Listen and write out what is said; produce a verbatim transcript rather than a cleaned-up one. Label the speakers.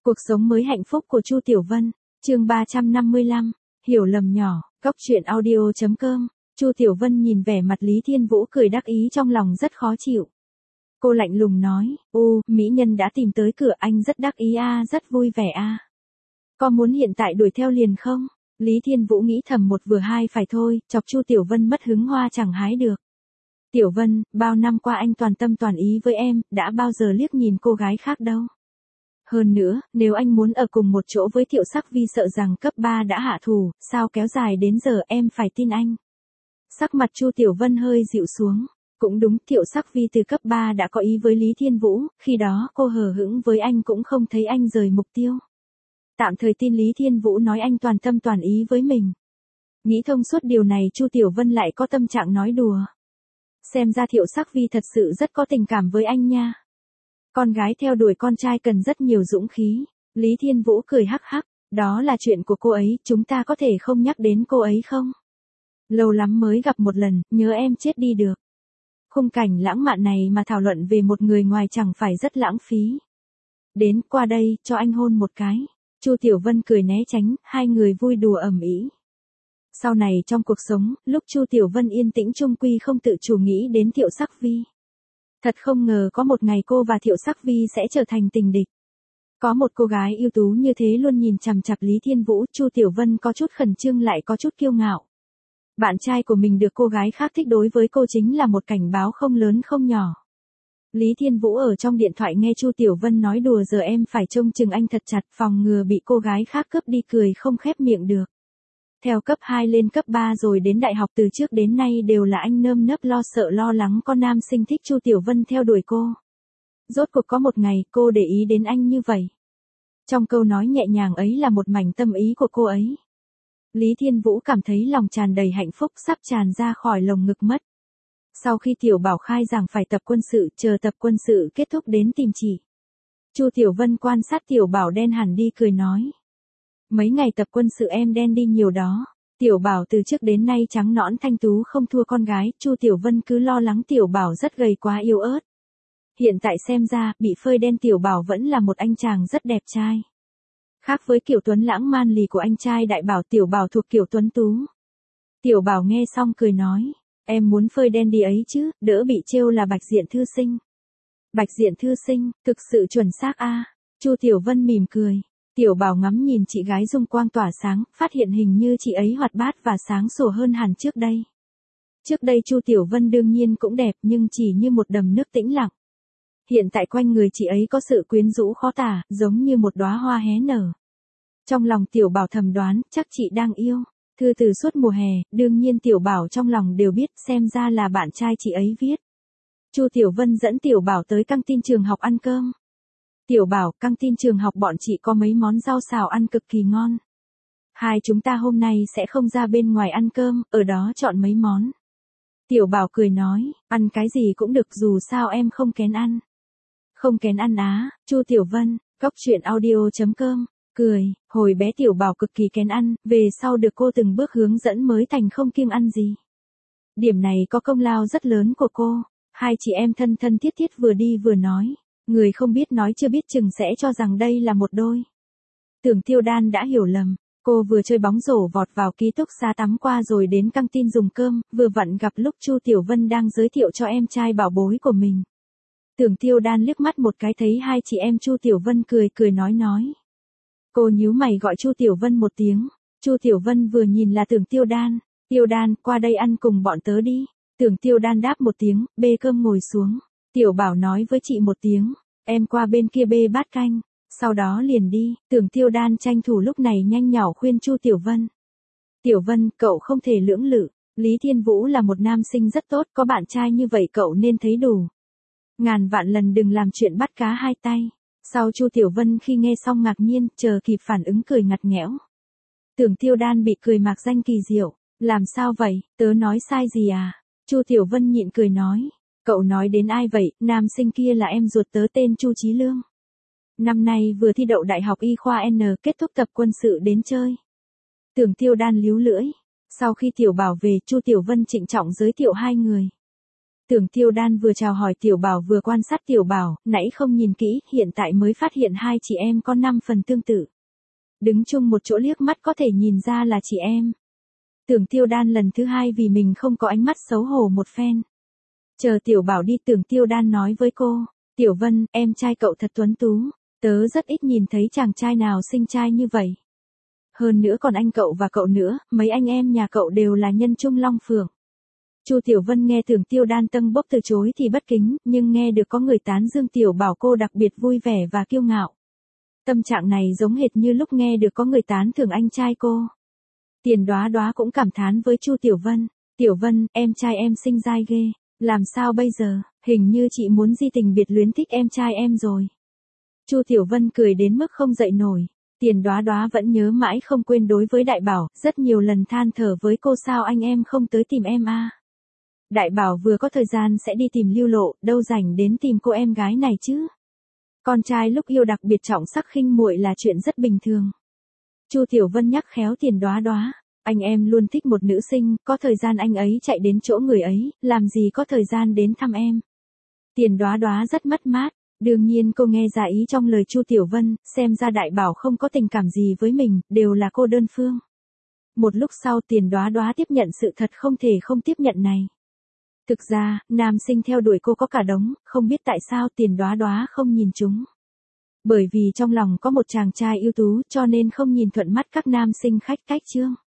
Speaker 1: Cuộc sống mới hạnh phúc của Chu Tiểu Vân, chương ba trăm năm mươi lăm, hiểu lầm nhỏ, cóc truyện audio chấm com. Chu Tiểu Vân nhìn vẻ mặt Lý Thiên Vũ cười đắc ý trong lòng rất khó chịu. Cô lạnh lùng nói, ô, mỹ nhân đã tìm tới cửa, anh rất đắc ý a, rất vui vẻ a. Có muốn hiện tại đuổi theo liền không? Lý Thiên Vũ nghĩ thầm một vừa hai phải thôi, chọc Chu Tiểu Vân mất hứng hoa chẳng hái được. Tiểu Vân, bao năm qua anh toàn tâm toàn ý với em, đã bao giờ liếc nhìn cô gái khác đâu. Hơn nữa, nếu anh muốn ở cùng một chỗ với Thiệu Sắc Vi sợ rằng cấp ba đã hạ thủ, sao kéo dài đến giờ em phải tin anh. Sắc mặt Chu Tiểu Vân hơi dịu xuống. Cũng đúng, Thiệu Sắc Vi từ cấp ba đã có ý với Lý Thiên Vũ, khi đó cô hờ hững với anh cũng không thấy anh rời mục tiêu. Tạm thời tin Lý Thiên Vũ nói anh toàn tâm toàn ý với mình. Nghĩ thông suốt điều này Chu Tiểu Vân lại có tâm trạng nói đùa. Xem ra Thiệu Sắc Vi thật sự rất có tình cảm với anh nha. Con gái theo đuổi con trai cần rất nhiều dũng khí. Lý Thiên Vũ cười hắc hắc, đó là chuyện của cô ấy, chúng ta có thể không nhắc đến cô ấy không? Lâu lắm mới gặp một lần, nhớ em chết đi được. Khung cảnh lãng mạn này mà thảo luận về một người ngoài chẳng phải rất lãng phí. Đến, qua đây, cho anh hôn một cái. Chu Tiểu Vân cười né tránh, hai người vui đùa ầm ĩ. Sau này trong cuộc sống, lúc Chu Tiểu Vân yên tĩnh chung quy không tự chủ nghĩ đến Thiệu Sắc Vi. Thật không ngờ có một ngày cô và Thiệu Sắc Vi sẽ trở thành tình địch. Có một cô gái ưu tú như thế luôn nhìn chằm chằm Lý Thiên Vũ, Chu Tiểu Vân có chút khẩn trương lại có chút kiêu ngạo. Bạn trai của mình được cô gái khác thích đối với cô chính là một cảnh báo không lớn không nhỏ. Lý Thiên Vũ ở trong điện thoại nghe Chu Tiểu Vân nói đùa giờ em phải trông chừng anh thật chặt phòng ngừa bị cô gái khác cướp đi cười không khép miệng được. Theo cấp hai lên cấp ba rồi đến đại học từ trước đến nay đều là anh nơm nớp lo sợ lo lắng có nam sinh thích Chu Tiểu Vân theo đuổi cô. Rốt cuộc có một ngày cô để ý đến anh như vậy. Trong câu nói nhẹ nhàng ấy là một mảnh tâm ý của cô ấy. Lý Thiên Vũ cảm thấy lòng tràn đầy hạnh phúc sắp tràn ra khỏi lồng ngực mất. Sau khi Tiểu Bảo khai rằng phải tập quân sự, chờ tập quân sự kết thúc đến tìm chị. Chu Tiểu Vân quan sát Tiểu Bảo đen hẳn đi cười nói. Mấy ngày tập quân sự em đen đi nhiều đó. Tiểu Bảo từ trước đến nay trắng nõn thanh tú không thua con gái, Chu Tiểu Vân cứ lo lắng Tiểu Bảo rất gầy quá yếu ớt. Hiện tại xem ra, bị phơi đen Tiểu Bảo vẫn là một anh chàng rất đẹp trai. Khác với kiểu tuấn lãng man lì của anh trai Đại Bảo, Tiểu Bảo thuộc kiểu tuấn tú. Tiểu Bảo nghe xong cười nói, em muốn phơi đen đi ấy chứ, đỡ bị trêu là Bạch Diện thư sinh. Bạch Diện thư sinh, thực sự chuẩn xác a. Chu Tiểu Vân mỉm cười. Tiểu Bảo ngắm nhìn chị gái dung quang tỏa sáng, phát hiện hình như chị ấy hoạt bát và sáng sủa hơn hẳn trước đây. Trước đây Chu Tiểu Vân đương nhiên cũng đẹp nhưng chỉ như một đầm nước tĩnh lặng. Hiện tại quanh người chị ấy có sự quyến rũ khó tả, giống như một đóa hoa hé nở. Trong lòng Tiểu Bảo thầm đoán, chắc chị đang yêu. Thư từ suốt mùa hè, đương nhiên Tiểu Bảo trong lòng đều biết, xem ra là bạn trai chị ấy viết. Chu Tiểu Vân dẫn Tiểu Bảo tới căng tin trường học ăn cơm. Tiểu Bảo, căng tin trường học bọn chị có mấy món rau xào ăn cực kỳ ngon. Hai chúng ta hôm nay sẽ không ra bên ngoài ăn cơm, ở đó chọn mấy món. Tiểu Bảo cười nói, ăn cái gì cũng được dù sao em không kén ăn. Không kén ăn á, Chu Tiểu Vân, cóc truyện audio chấm com, cười, hồi bé Tiểu Bảo cực kỳ kén ăn, về sau được cô từng bước hướng dẫn mới thành không kiêng ăn gì. Điểm này có công lao rất lớn của cô, hai chị em thân thân thiết thiết vừa đi vừa nói. Người không biết nói chưa biết chừng sẽ cho rằng đây là một đôi. Tưởng Tiêu Đan đã hiểu lầm, cô vừa chơi bóng rổ vọt vào ký túc xá tắm qua rồi đến căng tin dùng cơm, vừa vặn gặp lúc Chu Tiểu Vân đang giới thiệu cho em trai bảo bối của mình. Tưởng Tiêu Đan liếc mắt một cái thấy hai chị em Chu Tiểu Vân cười cười nói nói. Cô nhíu mày gọi Chu Tiểu Vân một tiếng, Chu Tiểu Vân vừa nhìn là Tưởng Tiêu Đan, Tiêu Đan qua đây ăn cùng bọn tớ đi. Tưởng Tiêu Đan đáp một tiếng, bê cơm ngồi xuống. Tiểu Bảo nói với chị một tiếng, em qua bên kia bê bát canh, sau đó liền đi. Tưởng Tiêu Đan tranh thủ lúc này nhanh nhỏ khuyên Chu Tiểu Vân. Tiểu Vân, cậu không thể lưỡng lự, Lý Thiên Vũ là một nam sinh rất tốt, có bạn trai như vậy cậu nên thấy đủ. Ngàn vạn lần đừng làm chuyện bắt cá hai tay. Sau Chu Tiểu Vân khi nghe xong ngạc nhiên, chờ kịp phản ứng cười ngặt nghẽo. Tưởng Tiêu Đan bị cười mạc danh kỳ diệu, làm sao vậy, tớ nói sai gì à? Chu Tiểu Vân nhịn cười nói. Cậu nói đến ai vậy, nam sinh kia là em ruột tớ tên Chu Chí Lương. Năm nay vừa thi đậu đại học y khoa N kết thúc tập quân sự đến chơi. Tưởng Tiêu Đan líu lưỡi. Sau khi Tiểu Bảo về, Chu Tiểu Vân trịnh trọng giới thiệu hai người. Tưởng Tiêu Đan vừa chào hỏi Tiểu Bảo vừa quan sát Tiểu Bảo, nãy không nhìn kỹ, hiện tại mới phát hiện hai chị em có năm phần tương tự. Đứng chung một chỗ liếc mắt có thể nhìn ra là chị em. Tưởng Tiêu Đan lần thứ hai vì mình không có ánh mắt xấu hổ một phen. Chờ Tiểu Bảo đi, Tưởng Tiêu Đan nói với cô, Tiểu Vân, em trai cậu thật tuấn tú, tớ rất ít nhìn thấy chàng trai nào xinh trai như vậy. Hơn nữa còn anh cậu và cậu nữa, mấy anh em nhà cậu đều là nhân trung long phượng. Chu Tiểu Vân nghe Tưởng Tiêu Đan tâng bốc từ chối thì bất kính, nhưng nghe được có người tán dương Tiểu Bảo cô đặc biệt vui vẻ và kiêu ngạo. Tâm trạng này giống hệt như lúc nghe được có người tán thưởng anh trai cô. Tiền Đóa Đóa cũng cảm thán với Chu Tiểu Vân, Tiểu Vân, em trai em xinh dai ghê, làm sao bây giờ, hình như chị muốn di tình biệt luyến thích em trai em rồi. Chu Tiểu Vân cười đến mức không dậy nổi. Tiền Đóa Đóa vẫn nhớ mãi không quên đối với Đại Bảo, rất nhiều lần than thở với cô sao anh em không tới tìm em a. Đại Bảo vừa có thời gian sẽ đi tìm Lưu Lộ, đâu rảnh đến tìm cô em gái này chứ. Con trai lúc yêu đặc biệt trọng sắc khinh muội là chuyện rất bình thường. Chu Tiểu Vân nhắc khéo Tiền Đóa Đóa, anh em luôn thích một nữ sinh, có thời gian anh ấy chạy đến chỗ người ấy, làm gì có thời gian đến thăm em. Tiền Đóa Đóa rất mất mát, đương nhiên cô nghe ra ý trong lời Chu Tiểu Vân, xem ra Đại Bảo không có tình cảm gì với mình, đều là cô đơn phương. Một lúc sau Tiền Đóa Đóa tiếp nhận sự thật không thể không tiếp nhận này. Thực ra, nam sinh theo đuổi cô có cả đống, không biết tại sao Tiền Đóa Đóa không nhìn chúng. Bởi vì trong lòng có một chàng trai ưu tú cho nên không nhìn thuận mắt các nam sinh khách cách chương.